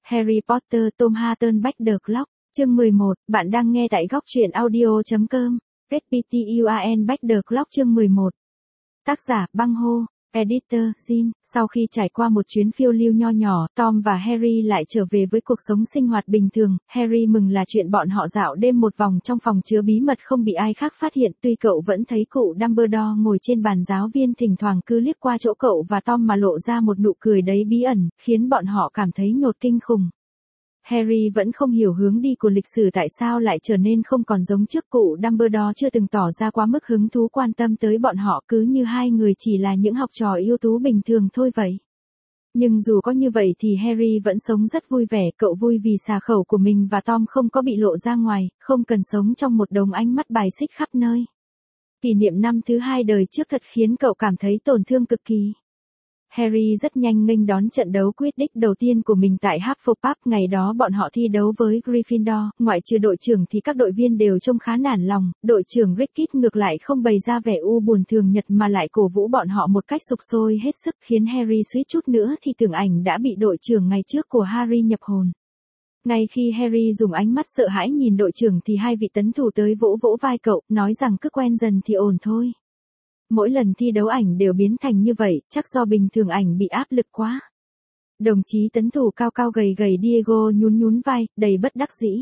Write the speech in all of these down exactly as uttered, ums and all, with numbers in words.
Harry Potter Tom Hatten Back the Clock, chương mười một, bạn đang nghe tại góc truyện audio.com, Petptuan Back the Clock chương mười một. Tác giả, Băng Hô, Editor, Jin. Sau khi trải qua một chuyến phiêu lưu nho nhỏ, Tom và Harry lại trở về với cuộc sống sinh hoạt bình thường. Harry mừng là chuyện bọn họ dạo đêm một vòng trong phòng chứa bí mật không bị ai khác phát hiện, tuy cậu vẫn thấy cụ Dumbledore ngồi trên bàn giáo viên thỉnh thoảng cứ liếc qua chỗ cậu và Tom mà lộ ra một nụ cười đầy bí ẩn, khiến bọn họ cảm thấy nhột kinh khủng. Harry vẫn không hiểu hướng đi của lịch sử tại sao lại trở nên không còn giống trước, cụ Dumbledore chưa từng tỏ ra quá mức hứng thú quan tâm tới bọn họ, cứ như hai người chỉ là những học trò ưu tú bình thường thôi vậy. Nhưng dù có như vậy thì Harry vẫn sống rất vui vẻ, cậu vui vì xà khẩu của mình và Tom không có bị lộ ra ngoài, không cần sống trong một đống ánh mắt bài xích khắp nơi. Kỷ niệm năm thứ hai đời trước thật khiến cậu cảm thấy tổn thương cực kỳ. Harry rất nhanh nghênh đón trận đấu Quidditch đầu tiên của mình tại Hufflepuff. Ngày đó bọn họ thi đấu với Gryffindor, ngoại trừ đội trưởng thì các đội viên đều trông khá nản lòng, đội trưởng Rickit ngược lại không bày ra vẻ u buồn thường nhật mà lại cổ vũ bọn họ một cách sục sôi hết sức, khiến Harry suýt chút nữa thì tưởng ảnh đã bị đội trưởng ngày trước của Harry nhập hồn. Ngay khi Harry dùng ánh mắt sợ hãi nhìn đội trưởng thì hai vị tấn thủ tới vỗ vỗ vai cậu, nói rằng cứ quen dần thì ổn thôi. Mỗi lần thi đấu ảnh đều biến thành như vậy, chắc do bình thường ảnh bị áp lực quá. Đồng chí tấn thủ cao cao gầy gầy Diego nhún nhún vai, đầy bất đắc dĩ.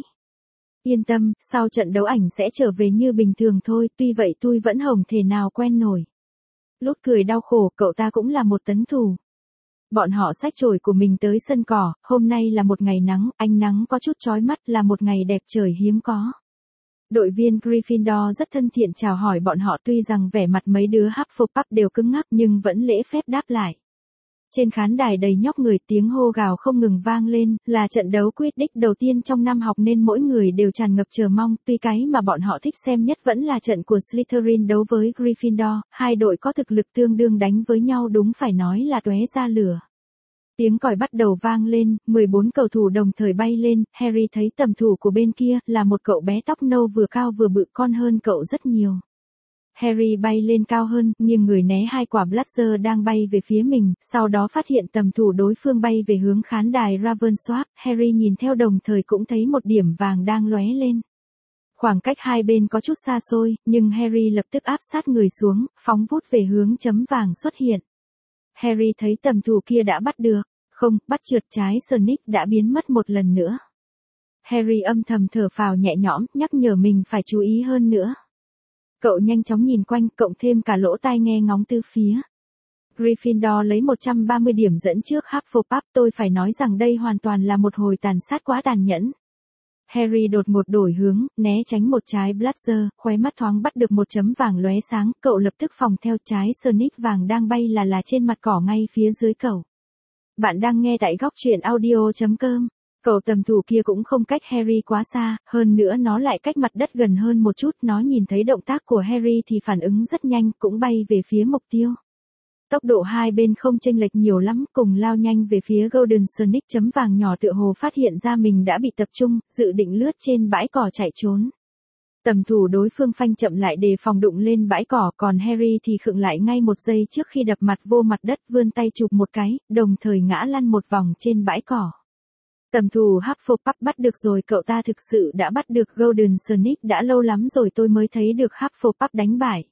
Yên tâm, sau trận đấu ảnh sẽ trở về như bình thường thôi, tuy vậy tôi vẫn hổng thể nào quen nổi. Lút cười đau khổ, cậu ta cũng là một tấn thủ. Bọn họ xách chổi của mình tới sân cỏ, hôm nay là một ngày nắng, ánh nắng có chút chói mắt, là một ngày đẹp trời hiếm có. Đội viên Gryffindor rất thân thiện chào hỏi bọn họ, tuy rằng vẻ mặt mấy đứa Hufflepuff đều cứng ngắc nhưng vẫn lễ phép đáp lại. Trên khán đài đầy nhóc người, tiếng hô gào không ngừng vang lên, là trận đấu Quidditch đầu tiên trong năm học nên mỗi người đều tràn ngập chờ mong, tuy cái mà bọn họ thích xem nhất vẫn là trận của Slytherin đấu với Gryffindor, hai đội có thực lực tương đương đánh với nhau đúng phải nói là tóe ra lửa. Tiếng còi bắt đầu vang lên, mười bốn cầu thủ đồng thời bay lên, Harry thấy tầm thủ của bên kia là một cậu bé tóc nâu vừa cao vừa bự, con hơn cậu rất nhiều. Harry bay lên cao hơn, nhưng người né hai quả blaster đang bay về phía mình, sau đó phát hiện tầm thủ đối phương bay về hướng khán đài Ravensworth, Harry nhìn theo đồng thời cũng thấy một điểm vàng đang lóe lên. Khoảng cách hai bên có chút xa xôi, nhưng Harry lập tức áp sát người xuống, phóng vút về hướng chấm vàng xuất hiện. Harry thấy tầm thủ kia đã bắt được, không, bắt trượt trái Sonic đã biến mất một lần nữa. Harry âm thầm thở phào nhẹ nhõm, nhắc nhở mình phải chú ý hơn nữa. Cậu nhanh chóng nhìn quanh, cộng thêm cả lỗ tai nghe ngóng từ phía. Gryffindor lấy một trăm ba mươi điểm dẫn trước Hufflepuff, tôi phải nói rằng đây hoàn toàn là một hồi tàn sát quá tàn nhẫn. Harry đột ngột đổi hướng, né tránh một trái blaster, khóe mắt thoáng bắt được một chấm vàng lóe sáng, cậu lập tức phòng theo trái Sonic vàng đang bay là là trên mặt cỏ ngay phía dưới cậu. Bạn đang nghe tại góc truyện audio.com. Cậu tầm thủ kia cũng không cách Harry quá xa, hơn nữa nó lại cách mặt đất gần hơn một chút, nó nhìn thấy động tác của Harry thì phản ứng rất nhanh, cũng bay về phía mục tiêu. Tốc độ hai bên không chênh lệch nhiều lắm, cùng lao nhanh về phía Golden Sonic. Chấm vàng nhỏ tựa hồ phát hiện ra mình đã bị tập trung, dự định lướt trên bãi cỏ chạy trốn. Tầm thủ đối phương phanh chậm lại đề phòng đụng lên bãi cỏ, còn Harry thì khựng lại ngay một giây trước khi đập mặt vô mặt đất, vươn tay chụp một cái, đồng thời ngã lăn một vòng trên bãi cỏ. Tầm thủ Hufflepuff bắt được rồi, cậu ta thực sự đã bắt được Golden Sonic, đã lâu lắm rồi tôi mới thấy được Hufflepuff đánh bại.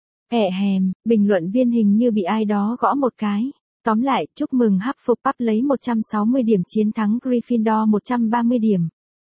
Ẻ hèm, bình luận viên hình như bị ai đó gõ một cái. Tóm lại, chúc mừng Hufflepuff lấy một trăm sáu mươi điểm chiến thắng Gryffindor một trăm ba mươi điểm.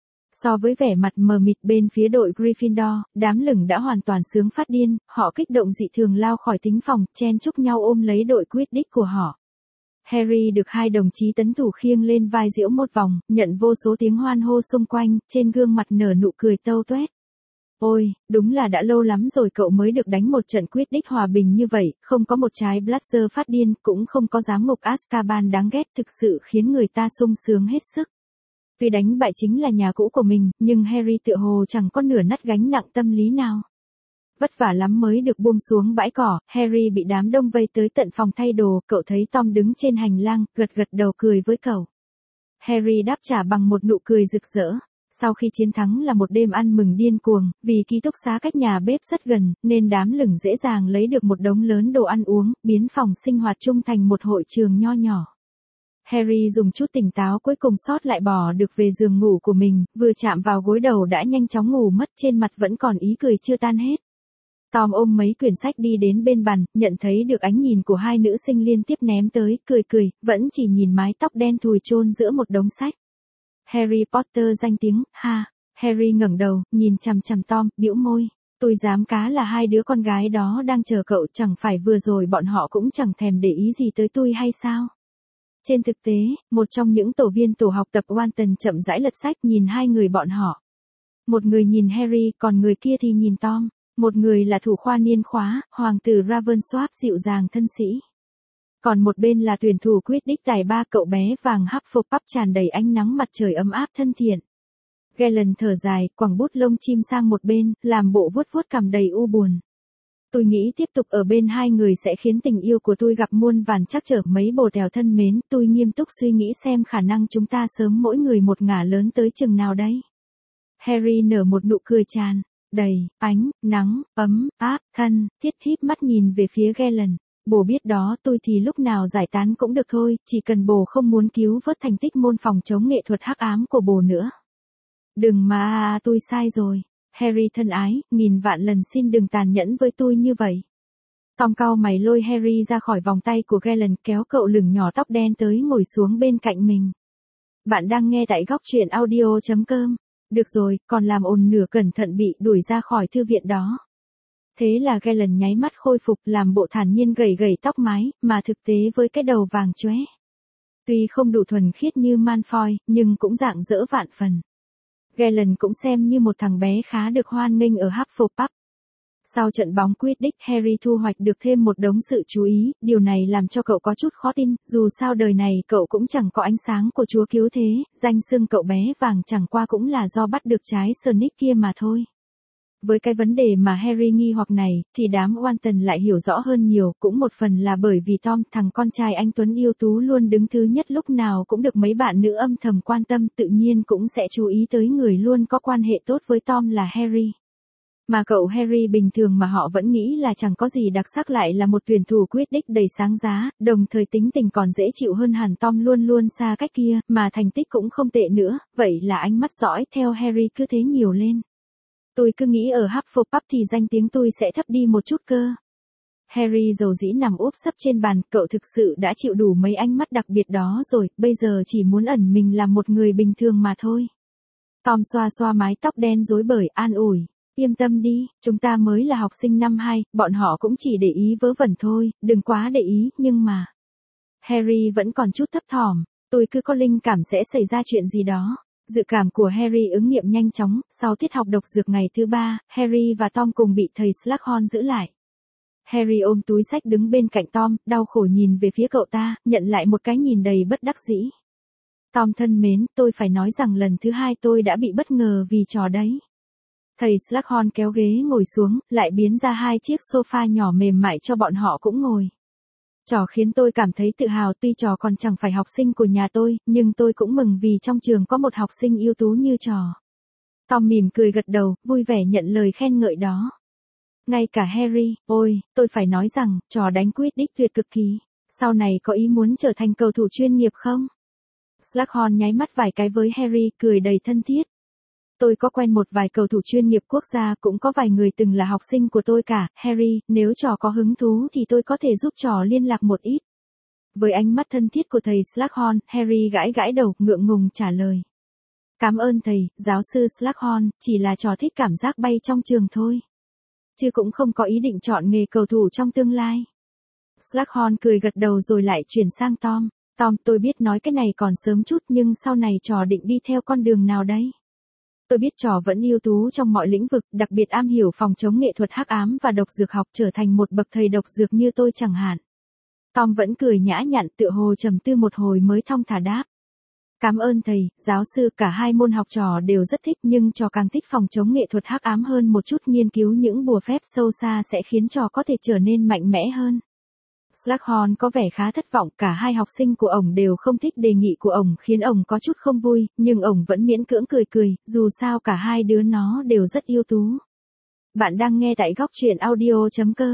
So với vẻ mặt mờ mịt bên phía đội Gryffindor, đám lửng đã hoàn toàn sướng phát điên, họ kích động dị thường lao khỏi thính phòng, chen chúc nhau ôm lấy đội Quidditch của họ. Harry được hai đồng chí tấn thủ khiêng lên vai diễu một vòng, nhận vô số tiếng hoan hô xung quanh, trên gương mặt nở nụ cười tâu tuét. Ôi, đúng là đã lâu lắm rồi cậu mới được đánh một trận Quidditch hòa bình như vậy, không có một trái blaster phát điên, cũng không có giám ngục Azkaban đáng ghét, thực sự khiến người ta sung sướng hết sức. Tuy đánh bại chính là nhà cũ của mình, nhưng Harry tựa hồ chẳng có nửa nắt gánh nặng tâm lý nào. Vất vả lắm mới được buông xuống bãi cỏ, Harry bị đám đông vây tới tận phòng thay đồ, cậu thấy Tom đứng trên hành lang, gật gật đầu cười với cậu. Harry đáp trả bằng một nụ cười rực rỡ. Sau khi chiến thắng là một đêm ăn mừng điên cuồng, vì ký túc xá cách nhà bếp rất gần, nên đám lửng dễ dàng lấy được một đống lớn đồ ăn uống, biến phòng sinh hoạt chung thành một hội trường nho nhỏ. Harry dùng chút tỉnh táo cuối cùng sót lại bỏ được về giường ngủ của mình, vừa chạm vào gối đầu đã nhanh chóng ngủ mất, trên mặt vẫn còn ý cười chưa tan hết. Tom ôm mấy quyển sách đi đến bên bàn, nhận thấy được ánh nhìn của hai nữ sinh liên tiếp ném tới, cười cười, vẫn chỉ nhìn mái tóc đen thùi chôn giữa một đống sách. Harry Potter danh tiếng, ha. Harry ngẩng đầu, nhìn chằm chằm Tom, bĩu môi. Tôi dám cá là hai đứa con gái đó đang chờ cậu, chẳng phải vừa rồi bọn họ cũng chẳng thèm để ý gì tới tôi hay sao? Trên thực tế, một trong những tổ viên tổ học tập Walton chậm rãi lật sách nhìn hai người bọn họ. Một người nhìn Harry, còn người kia thì nhìn Tom. Một người là thủ khoa niên khóa, hoàng tử Ravensworth dịu dàng thân sĩ. Còn một bên là tuyển thủ Quidditch tài ba cậu bé vàng Hufflepuff tràn đầy ánh nắng mặt trời ấm áp thân thiện. Galen thở dài, quẳng bút lông chim sang một bên, làm bộ vuốt vuốt cằm đầy u buồn. Tôi nghĩ tiếp tục ở bên hai người sẽ khiến tình yêu của tôi gặp muôn vàn trắc trở. Mấy bồ đèo thân mến, tôi nghiêm túc suy nghĩ xem khả năng chúng ta sớm mỗi người một ngả lớn tới chừng nào đấy. Harry nở một nụ cười tràn đầy ánh nắng ấm áp thân thiết, híp mắt nhìn về phía Galen. Bồ biết đó, tôi thì lúc nào giải tán cũng được thôi, chỉ cần bồ không muốn cứu vớt thành tích môn phòng chống nghệ thuật hắc ám của bồ nữa. Đừng mà, tôi sai rồi. Harry thân ái, nghìn vạn lần xin đừng tàn nhẫn với tôi như vậy. Tom cau mày lôi Harry ra khỏi vòng tay của Galen, kéo cậu lửng nhỏ tóc đen tới ngồi xuống bên cạnh mình. Bạn đang nghe tại góc truyện audio chấm com. Được rồi, còn làm ồn nửa cẩn thận bị đuổi ra khỏi thư viện đó. Thế là Galen nháy mắt khôi phục, làm bộ thản nhiên gẩy gẩy tóc mái, mà thực tế với cái đầu vàng chóe. Tuy không đủ thuần khiết như Malfoy, nhưng cũng rạng rỡ vạn phần. Galen cũng xem như một thằng bé khá được hoan nghênh ở Hufflepuff. Sau trận bóng Quidditch, Harry thu hoạch được thêm một đống sự chú ý, điều này làm cho cậu có chút khó tin, dù sao đời này cậu cũng chẳng có ánh sáng của chúa cứu thế, danh xưng cậu bé vàng chẳng qua cũng là do bắt được trái Sonic kia mà thôi. Với cái vấn đề mà Harry nghi hoặc này, thì đám Walton lại hiểu rõ hơn nhiều, cũng một phần là bởi vì Tom, thằng con trai anh Tuấn yêu tú luôn đứng thứ nhất lúc nào cũng được mấy bạn nữ âm thầm quan tâm, tự nhiên cũng sẽ chú ý tới người luôn có quan hệ tốt với Tom là Harry. Mà cậu Harry bình thường mà họ vẫn nghĩ là chẳng có gì đặc sắc lại là một tuyển thủ Quidditch đầy sáng giá, đồng thời tính tình còn dễ chịu hơn hẳn Tom luôn luôn xa cách kia, mà thành tích cũng không tệ nữa, vậy là ánh mắt dõi theo Harry cứ thế nhiều lên. Tôi cứ nghĩ ở Hufflepuff thì danh tiếng tôi sẽ thấp đi một chút cơ. Harry dầu dĩ nằm úp sấp trên bàn, cậu thực sự đã chịu đủ mấy ánh mắt đặc biệt đó rồi, bây giờ chỉ muốn ẩn mình làm một người bình thường mà thôi. Tom xoa xoa mái tóc đen rối bời, an ủi. Yên tâm đi, chúng ta mới là học sinh năm hai, bọn họ cũng chỉ để ý vớ vẩn thôi, đừng quá để ý, nhưng mà... Harry vẫn còn chút thấp thỏm, tôi cứ có linh cảm sẽ xảy ra chuyện gì đó. Dự cảm của Harry ứng nghiệm nhanh chóng, sau tiết học độc dược ngày thứ ba, Harry và Tom cùng bị thầy Slughorn giữ lại. Harry ôm túi sách đứng bên cạnh Tom, đau khổ nhìn về phía cậu ta, nhận lại một cái nhìn đầy bất đắc dĩ. Tom thân mến, tôi phải nói rằng lần thứ hai tôi đã bị bất ngờ vì trò đấy. Thầy Slughorn kéo ghế ngồi xuống, lại biến ra hai chiếc sofa nhỏ mềm mại cho bọn họ cũng ngồi. Trò khiến tôi cảm thấy tự hào, tuy trò còn chẳng phải học sinh của nhà tôi, nhưng tôi cũng mừng vì trong trường có một học sinh ưu tú như trò. Tom mỉm cười gật đầu, vui vẻ nhận lời khen ngợi đó. Ngay cả Harry, ôi, tôi phải nói rằng, trò đánh Quidditch tuyệt cực kỳ. Sau này có ý muốn trở thành cầu thủ chuyên nghiệp không? Slughorn nháy mắt vài cái với Harry, cười đầy thân thiết. Tôi có quen một vài cầu thủ chuyên nghiệp quốc gia, cũng có vài người từng là học sinh của tôi cả, Harry, nếu trò có hứng thú thì tôi có thể giúp trò liên lạc một ít. Với ánh mắt thân thiết của thầy Slughorn, Harry gãi gãi đầu, ngượng ngùng trả lời. Cảm ơn thầy, giáo sư Slughorn, chỉ là trò thích cảm giác bay trong trường thôi. Chứ cũng không có ý định chọn nghề cầu thủ trong tương lai. Slughorn cười gật đầu rồi lại chuyển sang Tom. Tom, tôi biết nói cái này còn sớm chút nhưng sau này trò định đi theo con đường nào đấy? Tôi biết trò vẫn ưu tú trong mọi lĩnh vực, đặc biệt am hiểu phòng chống nghệ thuật hắc ám và độc dược học, trở thành một bậc thầy độc dược như tôi chẳng hạn. Tom vẫn cười nhã nhặn, tựa hồ trầm tư một hồi mới thong thả đáp. Cảm ơn thầy, giáo sư, cả hai môn học trò đều rất thích, nhưng trò càng thích phòng chống nghệ thuật hắc ám hơn một chút, nghiên cứu những bùa phép sâu xa sẽ khiến trò có thể trở nên mạnh mẽ hơn. Slughorn có vẻ khá thất vọng, cả hai học sinh của ổng đều không thích đề nghị của ổng, khiến ổng có chút không vui, nhưng ổng vẫn miễn cưỡng cười cười, dù sao cả hai đứa nó đều rất ưu tú. Bạn đang nghe tại góc truyện audio chấm com.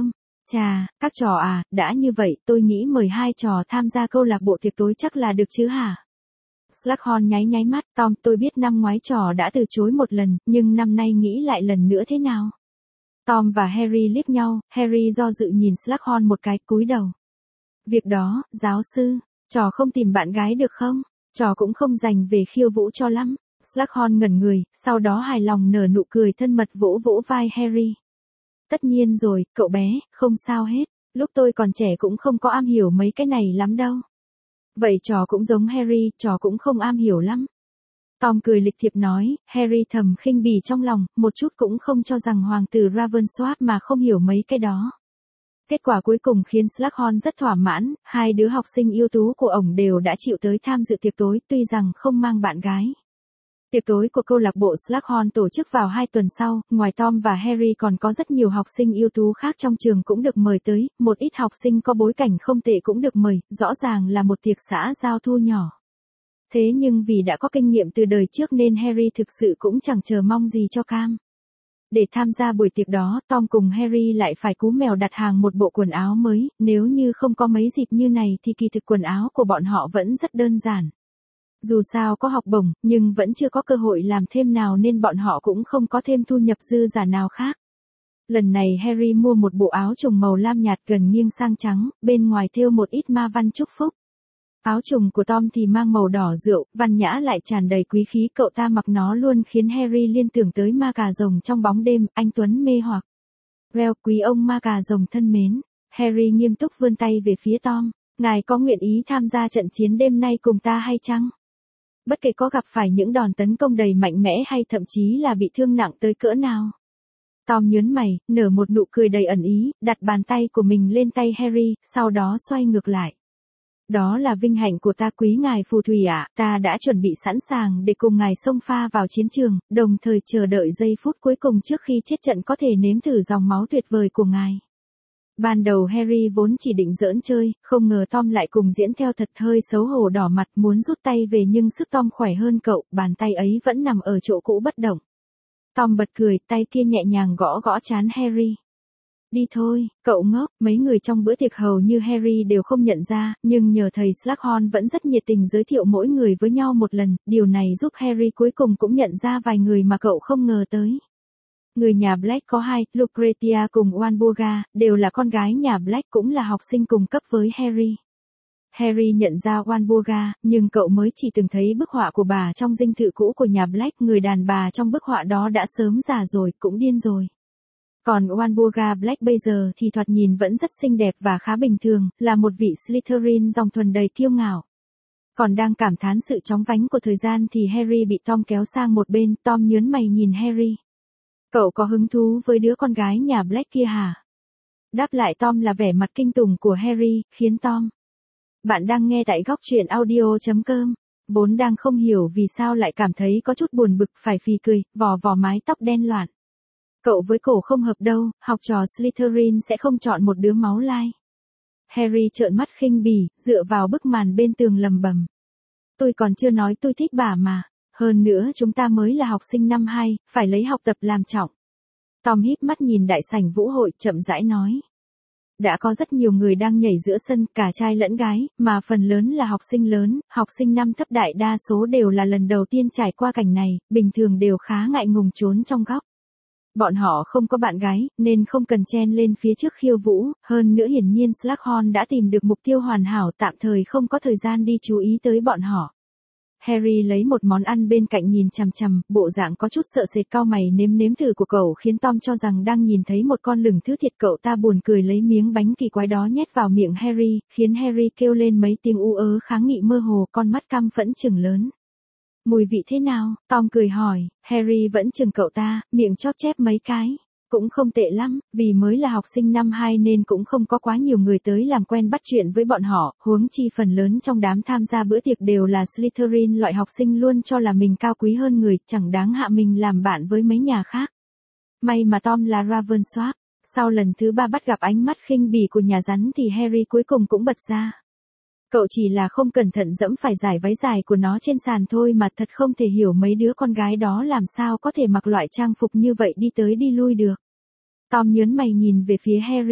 Chà, các trò à, đã như vậy tôi nghĩ mời hai trò tham gia câu lạc bộ tiệc tối chắc là được chứ hả? Slughorn nháy nháy mắt, Tom, tôi biết năm ngoái trò đã từ chối một lần, nhưng năm nay nghĩ lại lần nữa thế nào? Tom và Harry liếc nhau, Harry do dự nhìn Slughorn một cái, cúi đầu. Việc đó, giáo sư, trò không tìm bạn gái được không? Trò cũng không dành về khiêu vũ cho lắm. Slughorn ngẩn người, sau đó hài lòng nở nụ cười thân mật vỗ vỗ vai Harry. Tất nhiên rồi, cậu bé, không sao hết, lúc tôi còn trẻ cũng không có am hiểu mấy cái này lắm đâu. Vậy trò cũng giống Harry, trò cũng không am hiểu lắm. Tom cười lịch thiệp nói, Harry thầm khinh bỉ trong lòng, một chút cũng không cho rằng hoàng tử Ravensworth mà không hiểu mấy cái đó. Kết quả cuối cùng khiến Slughorn rất thỏa mãn, hai đứa học sinh ưu tú của ổng đều đã chịu tới tham dự tiệc tối tuy rằng không mang bạn gái. Tiệc tối của câu lạc bộ Slughorn tổ chức vào hai tuần sau, ngoài Tom và Harry còn có rất nhiều học sinh ưu tú khác trong trường cũng được mời tới, một ít học sinh có bối cảnh không tệ cũng được mời, rõ ràng là một tiệc xã giao thu nhỏ. Thế nhưng vì đã có kinh nghiệm từ đời trước nên Harry thực sự cũng chẳng chờ mong gì cho cam. Để tham gia buổi tiệc đó, Tom cùng Harry lại phải cú mèo đặt hàng một bộ quần áo mới, nếu như không có mấy dịp như này thì kỳ thực quần áo của bọn họ vẫn rất đơn giản. Dù sao có học bổng, nhưng vẫn chưa có cơ hội làm thêm nào nên bọn họ cũng không có thêm thu nhập dư giả nào khác. Lần này Harry mua một bộ áo trùng màu lam nhạt gần nghiêng sang trắng, bên ngoài thêu một ít ma văn chúc phúc. Áo trùng của Tom thì mang màu đỏ rượu, văn nhã lại tràn đầy quý khí, cậu ta mặc nó luôn khiến Harry liên tưởng tới ma cà rồng trong bóng đêm, anh tuấn mê hoặc. Well, quý ông ma cà rồng thân mến, Harry nghiêm túc vươn tay về phía Tom, ngài có nguyện ý tham gia trận chiến đêm nay cùng ta hay chăng? Bất kể có gặp phải những đòn tấn công đầy mạnh mẽ hay thậm chí là bị thương nặng tới cỡ nào. Tom nhớn mày, nở một nụ cười đầy ẩn ý, đặt bàn tay của mình lên tay Harry, sau đó xoay ngược lại. Đó là vinh hạnh của ta quý ngài phù thủy ạ, ta đã chuẩn bị sẵn sàng để cùng ngài xông pha vào chiến trường, đồng thời chờ đợi giây phút cuối cùng trước khi chết trận có thể nếm thử dòng máu tuyệt vời của ngài. Ban đầu Harry vốn chỉ định giỡn chơi, không ngờ Tom lại cùng diễn theo thật, hơi xấu hổ đỏ mặt muốn rút tay về nhưng sức Tom khỏe hơn cậu, bàn tay ấy vẫn nằm ở chỗ cũ bất động. Tom bật cười, tay kia nhẹ nhàng gõ gõ trán Harry. Đi thôi, cậu ngốc, mấy người trong bữa tiệc hầu như Harry đều không nhận ra, nhưng nhờ thầy Slughorn vẫn rất nhiệt tình giới thiệu mỗi người với nhau một lần, điều này giúp Harry cuối cùng cũng nhận ra vài người mà cậu không ngờ tới. Người nhà Black có hai, Lucretia cùng Walburga, đều là con gái nhà Black cũng là học sinh cùng cấp với Harry. Harry nhận ra Walburga, nhưng cậu mới chỉ từng thấy bức họa của bà trong dinh thự cũ của nhà Black, người đàn bà trong bức họa đó đã sớm già rồi, cũng điên rồi. Còn Walburga Black bây giờ thì thoạt nhìn vẫn rất xinh đẹp và khá bình thường, là một vị Slytherin dòng thuần đầy kiêu ngạo. Còn đang cảm thán sự chóng vánh của thời gian thì Harry bị Tom kéo sang một bên, Tom nhớn mày nhìn Harry. Cậu có hứng thú với đứa con gái nhà Black kia hả? Đáp lại Tom là vẻ mặt kinh tủng của Harry, khiến Tom. Bạn đang nghe tại góc truyện audio chấm com. Vốn đang không hiểu vì sao lại cảm thấy có chút buồn bực, phải phì cười, vò vò mái tóc đen loạn. Cậu với cổ không hợp đâu, học trò Slytherin sẽ không chọn một đứa máu lai. Harry trợn mắt khinh bỉ, dựa vào bức màn bên tường lầm bầm. Tôi còn chưa nói tôi thích bà mà. Hơn nữa chúng ta mới là học sinh năm hai, phải lấy học tập làm trọng. Tom híp mắt nhìn đại sảnh vũ hội, chậm rãi nói. Đã có rất nhiều người đang nhảy giữa sân, cả trai lẫn gái, mà phần lớn là học sinh lớn, học sinh năm thấp đại đa số đều là lần đầu tiên trải qua cảnh này, bình thường đều khá ngại ngùng trốn trong góc. Bọn họ không có bạn gái, nên không cần chen lên phía trước khiêu vũ, hơn nữa hiển nhiên Slughorn đã tìm được mục tiêu hoàn hảo, tạm thời không có thời gian đi chú ý tới bọn họ. Harry lấy một món ăn bên cạnh nhìn chằm chằm, bộ dạng có chút sợ sệt, cau mày nếm nếm thử của cậu khiến Tom cho rằng đang nhìn thấy một con lửng thứ thịt, cậu ta buồn cười lấy miếng bánh kỳ quái đó nhét vào miệng Harry, khiến Harry kêu lên mấy tiếng u ớ kháng nghị mơ hồ, con mắt căm phẫn trừng lớn. Mùi vị thế nào? Tom cười hỏi, Harry vẫn chừng cậu ta, miệng chóp chép mấy cái. Cũng không tệ lắm, vì mới là học sinh năm hai nên cũng không có quá nhiều người tới làm quen bắt chuyện với bọn họ, huống chi phần lớn trong đám tham gia bữa tiệc đều là Slytherin, loại học sinh luôn cho là mình cao quý hơn người, chẳng đáng hạ mình làm bạn với mấy nhà khác. May mà Tom là Ravensworth, sau lần thứ ba bắt gặp ánh mắt khinh bỉ của nhà rắn thì Harry cuối cùng cũng bật ra. Cậu chỉ là không cẩn thận dẫm phải dải váy dài của nó trên sàn thôi mà, thật không thể hiểu mấy đứa con gái đó làm sao có thể mặc loại trang phục như vậy đi tới đi lui được. Tom nhớn mày nhìn về phía Harry,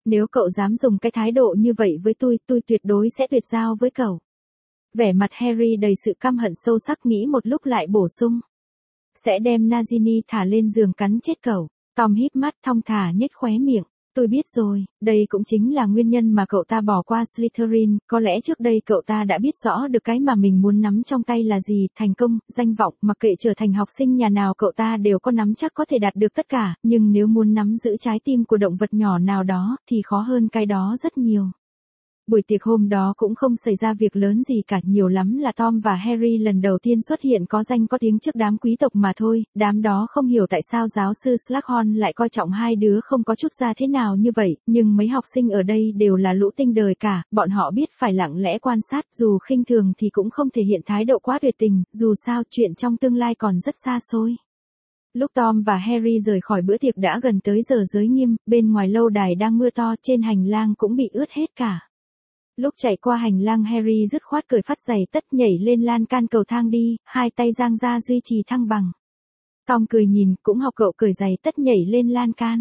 Nếu cậu dám dùng cái thái độ như vậy với tôi, tôi tuyệt đối sẽ tuyệt giao với cậu. Vẻ mặt Harry đầy sự căm hận sâu sắc, nghĩ một lúc lại bổ sung. Sẽ đem Nagini thả lên giường cắn chết cậu. Tom híp mắt thong thả nhếch khóe miệng. Tôi biết rồi, đây cũng chính là nguyên nhân mà cậu ta bỏ qua Slytherin, có lẽ trước đây cậu ta đã biết rõ được cái mà mình muốn nắm trong tay là gì, thành công, danh vọng, mặc kệ trở thành học sinh nhà nào cậu ta đều có nắm chắc có thể đạt được tất cả, nhưng nếu muốn nắm giữ trái tim của động vật nhỏ nào đó, thì khó hơn cái đó rất nhiều. Buổi tiệc hôm đó cũng không xảy ra việc lớn gì cả, nhiều lắm là Tom và Harry lần đầu tiên xuất hiện có danh có tiếng trước đám quý tộc mà thôi, đám đó không hiểu tại sao giáo sư Slughorn lại coi trọng hai đứa không có chút ra thế nào như vậy, nhưng mấy học sinh ở đây đều là lũ tinh đời cả, bọn họ biết phải lặng lẽ quan sát, dù khinh thường thì cũng không thể hiện thái độ quá tuyệt tình, dù sao chuyện trong tương lai còn rất xa xôi. Lúc Tom và Harry rời khỏi bữa tiệc đã gần tới giờ giới nghiêm, bên ngoài lâu đài đang mưa to, trên hành lang cũng bị ướt hết cả. Lúc chạy qua hành lang Harry dứt khoát cởi phát giày tất nhảy lên lan can cầu thang đi, hai tay giang ra duy trì thăng bằng. Tom cười nhìn, cũng học cậu cởi giày tất nhảy lên lan can.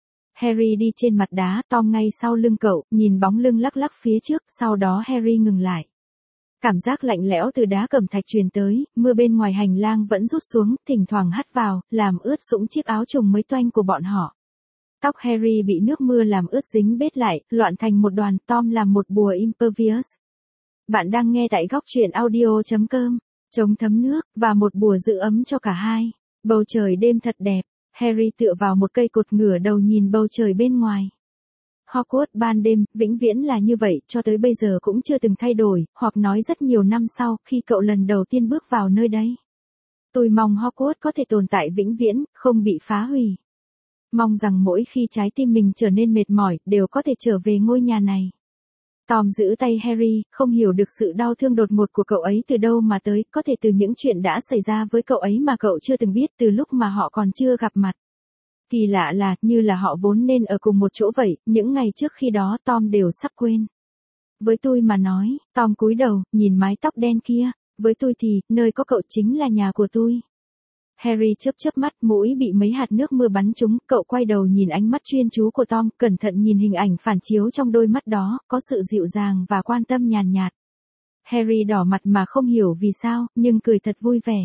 Harry đi trên mặt đá, Tom ngay sau lưng cậu, nhìn bóng lưng lắc lắc phía trước, sau đó Harry ngừng lại. Cảm giác lạnh lẽo từ đá cẩm thạch truyền tới, mưa bên ngoài hành lang vẫn rút xuống, thỉnh thoảng hắt vào, làm ướt sũng chiếc áo trùng mới toanh của bọn họ. Tóc Harry bị nước mưa làm ướt dính bết lại, loạn thành một đoàn, Tom làm một bùa impervious. Bạn đang nghe tại góc truyện audio chấm com, chống thấm nước, và một bùa giữ ấm cho cả hai. Bầu trời đêm thật đẹp, Harry tựa vào một cây cột ngửa đầu nhìn bầu trời bên ngoài. Hogwarts ban đêm, vĩnh viễn là như vậy, cho tới bây giờ cũng chưa từng thay đổi, hoặc nói rất nhiều năm sau, khi cậu lần đầu tiên bước vào nơi đây. Tôi mong Hogwarts có thể tồn tại vĩnh viễn, không bị phá hủy. Mong rằng mỗi khi trái tim mình trở nên mệt mỏi, đều có thể trở về ngôi nhà này. Tom giữ tay Harry, không hiểu được sự đau thương đột ngột của cậu ấy từ đâu mà tới, có thể từ những chuyện đã xảy ra với cậu ấy mà cậu chưa từng biết từ lúc mà họ còn chưa gặp mặt. Kỳ lạ là, như là họ vốn nên ở cùng một chỗ vậy, những ngày trước khi đó Tom đều sắp quên. Với tôi mà nói, Tom cúi đầu, nhìn mái tóc đen kia, với tôi thì, nơi có cậu chính là nhà của tôi. Harry chớp chớp mắt, mũi bị mấy hạt nước mưa bắn trúng, cậu quay đầu nhìn ánh mắt chuyên chú của Tom, cẩn thận nhìn hình ảnh phản chiếu trong đôi mắt đó, có sự dịu dàng và quan tâm nhàn nhạt. Harry đỏ mặt mà không hiểu vì sao, nhưng cười thật vui vẻ.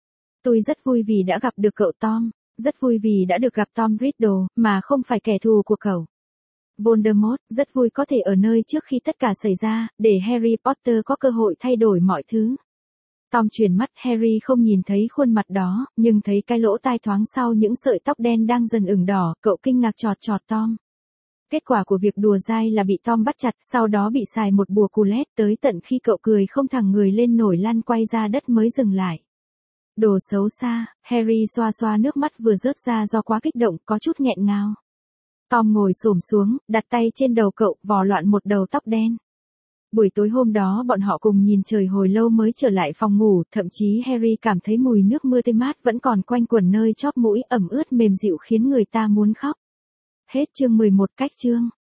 Tôi rất vui vì đã gặp được cậu Tom, rất vui vì đã được gặp Tom Riddle, mà không phải kẻ thù của cậu. Voldemort, rất vui có thể ở nơi trước khi tất cả xảy ra, để Harry Potter có cơ hội thay đổi mọi thứ. Tom chuyển mắt, Harry không nhìn thấy khuôn mặt đó, nhưng thấy cái lỗ tai thoáng sau những sợi tóc đen đang dần ửng đỏ, cậu kinh ngạc chọt chọt Tom. Kết quả của việc đùa dai là bị Tom bắt chặt, sau đó bị xài một bùa cù lét tới tận khi cậu cười không thẳng người lên nổi lăn quay ra đất mới dừng lại. Đồ xấu xa, Harry xoa xoa nước mắt vừa rớt ra do quá kích động, có chút nghẹn ngào. Tom ngồi xổm xuống, đặt tay trên đầu cậu, vò loạn một đầu tóc đen. Buổi tối hôm đó bọn họ cùng nhìn trời hồi lâu mới trở lại phòng ngủ, thậm chí Harry cảm thấy mùi nước mưa tươi mát vẫn còn quanh quẩn nơi chóp mũi, ẩm ướt mềm dịu khiến người ta muốn khóc. Hết chương mười một cách chương.